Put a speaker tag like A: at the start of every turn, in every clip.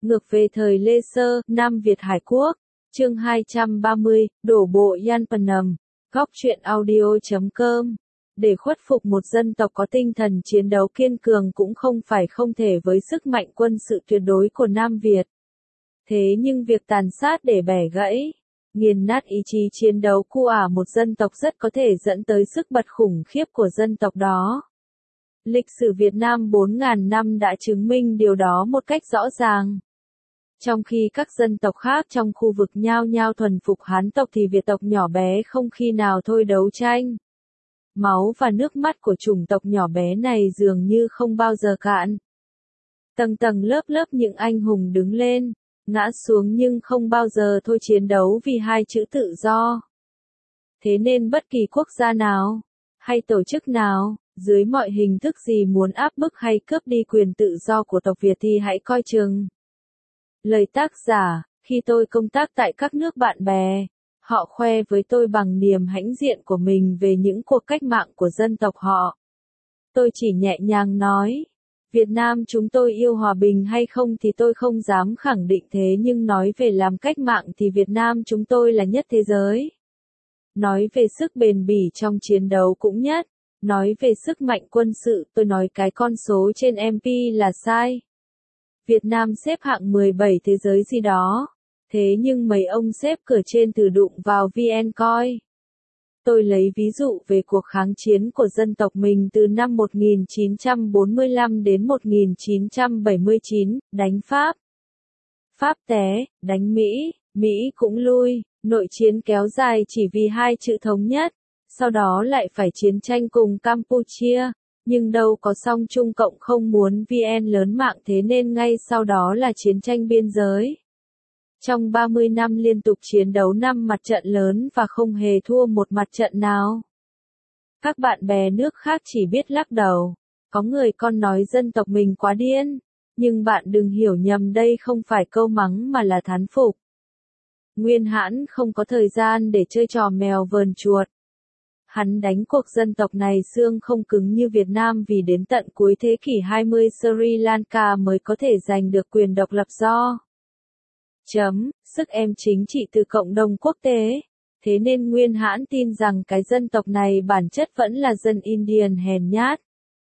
A: Ngược về thời Lê Sơ, Nam Việt Hải Quốc, chương 230, đổ bộ Yanpanam, góc truyện audio.com. Để khuất phục một dân tộc có tinh thần chiến đấu kiên cường cũng không phải không thể với sức mạnh quân sự tuyệt đối của Nam Việt. Thế nhưng việc tàn sát để bẻ gãy, nghiền nát ý chí chiến đấu của một dân tộc rất có thể dẫn tới sức bật khủng khiếp của dân tộc đó. Lịch sử Việt Nam 4.000 năm đã chứng minh điều đó một cách rõ ràng. Trong khi các dân tộc khác trong khu vực nhao nhao thuần phục Hán tộc thì Việt tộc nhỏ bé không khi nào thôi đấu tranh. Máu và nước mắt của chủng tộc nhỏ bé này dường như không bao giờ cạn. Tầng tầng lớp lớp những anh hùng đứng lên, ngã xuống nhưng không bao giờ thôi chiến đấu vì hai chữ tự do. Thế nên bất kỳ quốc gia nào, hay tổ chức nào, dưới mọi hình thức gì muốn áp bức hay cướp đi quyền tự do của tộc Việt thì hãy coi chừng. Lời tác giả, khi tôi công tác tại các nước bạn bè, họ khoe với tôi bằng niềm hãnh diện của mình về những cuộc cách mạng của dân tộc họ. Tôi chỉ nhẹ nhàng nói, Việt Nam chúng tôi yêu hòa bình hay không thì tôi không dám khẳng định thế nhưng nói về làm cách mạng thì Việt Nam chúng tôi là nhất thế giới. Nói về sức bền bỉ trong chiến đấu cũng nhất, nói về sức mạnh quân sự tôi nói cái con số trên MP là sai. Việt Nam xếp hạng 17 thế giới gì đó, thế nhưng mấy ông xếp cửa trên thử đụng vào VN coi. Tôi lấy ví dụ về cuộc kháng chiến của dân tộc mình từ năm 1945 đến 1979, đánh Pháp. Pháp té, đánh Mỹ, Mỹ cũng lui, nội chiến kéo dài chỉ vì hai chữ thống nhất, sau đó lại phải chiến tranh cùng Campuchia. Nhưng đâu có xong Trung Cộng không muốn VN lớn mạng thế nên ngay sau đó là chiến tranh biên giới. Trong 30 năm liên tục chiến đấu 5 mặt trận lớn và không hề thua một mặt trận nào. Các bạn bè nước khác chỉ biết lắc đầu. Có người con nói dân tộc mình quá điên. Nhưng bạn đừng hiểu nhầm đây không phải câu mắng mà là thán phục. Nguyên Hãn không có thời gian để chơi trò mèo vờn chuột. Hắn đánh cuộc dân tộc này xương không cứng như Việt Nam vì đến tận cuối thế kỷ 20 Sri Lanka mới có thể giành được quyền độc lập do. Sức ép chính trị từ cộng đồng quốc tế. Thế nên Nguyên Hãn tin rằng cái dân tộc này bản chất vẫn là dân Indian hèn nhát.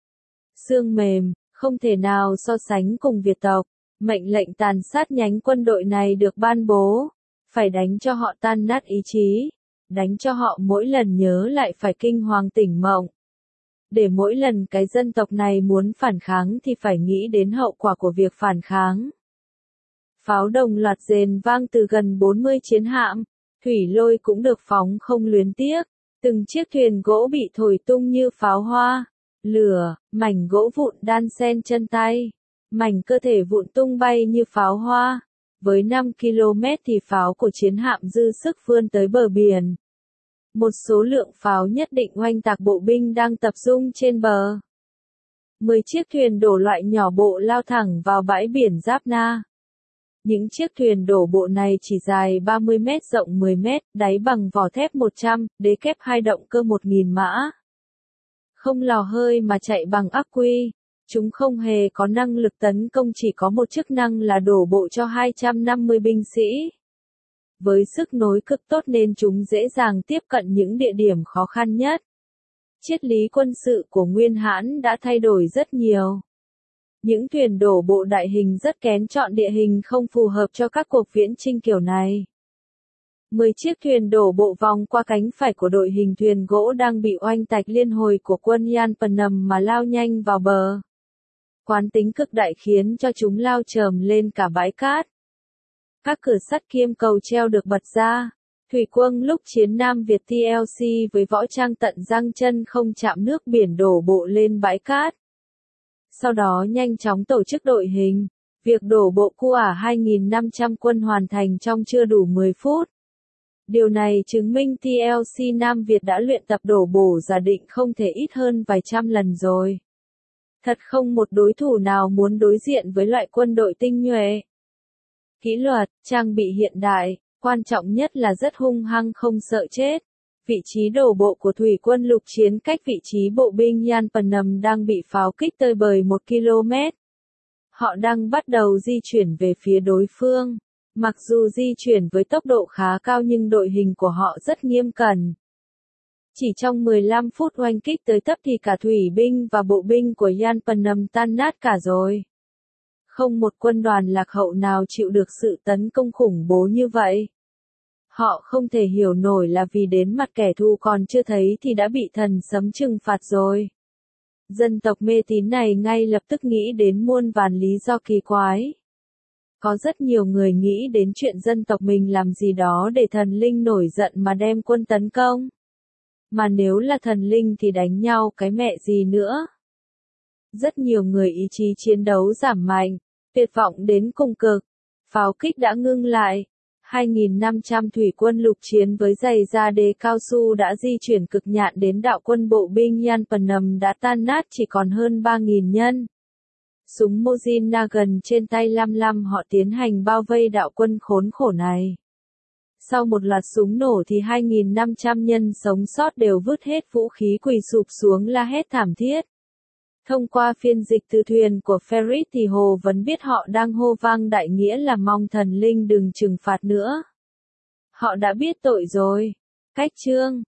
A: Xương mềm, không thể nào so sánh cùng Việt tộc. Mệnh lệnh tàn sát nhánh quân đội này được ban bố. Phải đánh cho họ tan nát ý chí. Đánh cho họ mỗi lần nhớ lại phải kinh hoàng tỉnh mộng. Để mỗi lần cái dân tộc này muốn phản kháng thì phải nghĩ đến hậu quả của việc phản kháng. Pháo đồng loạt rền vang từ gần 40 chiến hạm, thủy lôi cũng được phóng không luyến tiếc, từng chiếc thuyền gỗ bị thổi tung như pháo hoa, lửa, mảnh gỗ vụn đan xen chân tay, mảnh cơ thể vụn tung bay như pháo hoa. Với 5 km thì pháo của chiến hạm dư sức vươn tới bờ biển. Một số lượng pháo nhất định oanh tạc bộ binh đang tập trung trên bờ. 10 chiếc thuyền đổ loại nhỏ bộ lao thẳng vào bãi biển Jaffna. Những chiếc thuyền đổ bộ này chỉ dài 30 mét rộng 10 mét, đáy bằng vỏ thép 100, đế kép 2 động cơ 1.000 mã. Không lò hơi mà chạy bằng ắc quy. Chúng không hề có năng lực tấn công chỉ có một chức năng là đổ bộ cho 250 binh sĩ. Với sức nối cực tốt nên chúng dễ dàng tiếp cận những địa điểm khó khăn nhất. Triết lý quân sự của Nguyên Hãn đã thay đổi rất nhiều. Những thuyền đổ bộ đại hình rất kén chọn địa hình không phù hợp cho các cuộc viễn chinh kiểu này. 10 chiếc thuyền đổ bộ vòng qua cánh phải của đội hình thuyền gỗ đang bị oanh tạc liên hồi của quân Yanpanam mà lao nhanh vào bờ. Quán tính cực đại khiến cho chúng lao chồm lên cả bãi cát. Các cửa sắt kiêm cầu treo được bật ra. Thủy quân lúc chiến Nam Việt TLC với võ trang tận răng chân không chạm nước biển đổ bộ lên bãi cát. Sau đó nhanh chóng tổ chức đội hình. Việc đổ bộ của 2.500 quân hoàn thành trong chưa đủ 10 phút. Điều này chứng minh TLC Nam Việt đã luyện tập đổ bộ giả định không thể ít hơn vài trăm lần rồi. Thật không một đối thủ nào muốn đối diện với loại quân đội tinh nhuệ. Kỹ luật, trang bị hiện đại, quan trọng nhất là rất hung hăng không sợ chết. Vị trí đổ bộ của thủy quân lục chiến cách vị trí bộ binh Yanpanam đang bị pháo kích tơi bời 1 km. Họ đang bắt đầu di chuyển về phía đối phương. Mặc dù di chuyển với tốc độ khá cao nhưng đội hình của họ rất nghiêm cẩn. Chỉ trong 15 phút oanh kích tới tấp thì cả thủy binh và bộ binh của Yan Panam tan nát cả rồi. Không một quân đoàn lạc hậu nào chịu được sự tấn công khủng bố như vậy. Họ không thể hiểu nổi là vì đến mặt kẻ thù còn chưa thấy thì đã bị thần sấm trừng phạt rồi. Dân tộc mê tín này ngay lập tức nghĩ đến muôn vàn lý do kỳ quái. Có rất nhiều người nghĩ đến chuyện dân tộc mình làm gì đó để thần linh nổi giận mà đem quân tấn công. Mà nếu là thần linh thì đánh nhau cái mẹ gì nữa. Rất nhiều người ý chí chiến đấu giảm mạnh, tuyệt vọng đến cùng cực. Pháo kích đã ngưng lại. 2.500 thủy quân lục chiến với giày da đế cao su đã di chuyển cực nhạn đến đạo quân bộ binh Yan Panam đã tan nát chỉ còn hơn 3.000 nhân. Súng Mojin Nagant trên tay lăm họ tiến hành bao vây đạo quân khốn khổ này. Sau một loạt súng nổ thì 2.500 nhân sống sót đều vứt hết vũ khí quỳ sụp xuống la hét thảm thiết. Thông qua phiên dịch từ thuyền của Ferit thì Hồ vẫn biết họ đang hô vang đại nghĩa là mong thần linh đừng trừng phạt nữa. Họ đã biết tội rồi. Cách chương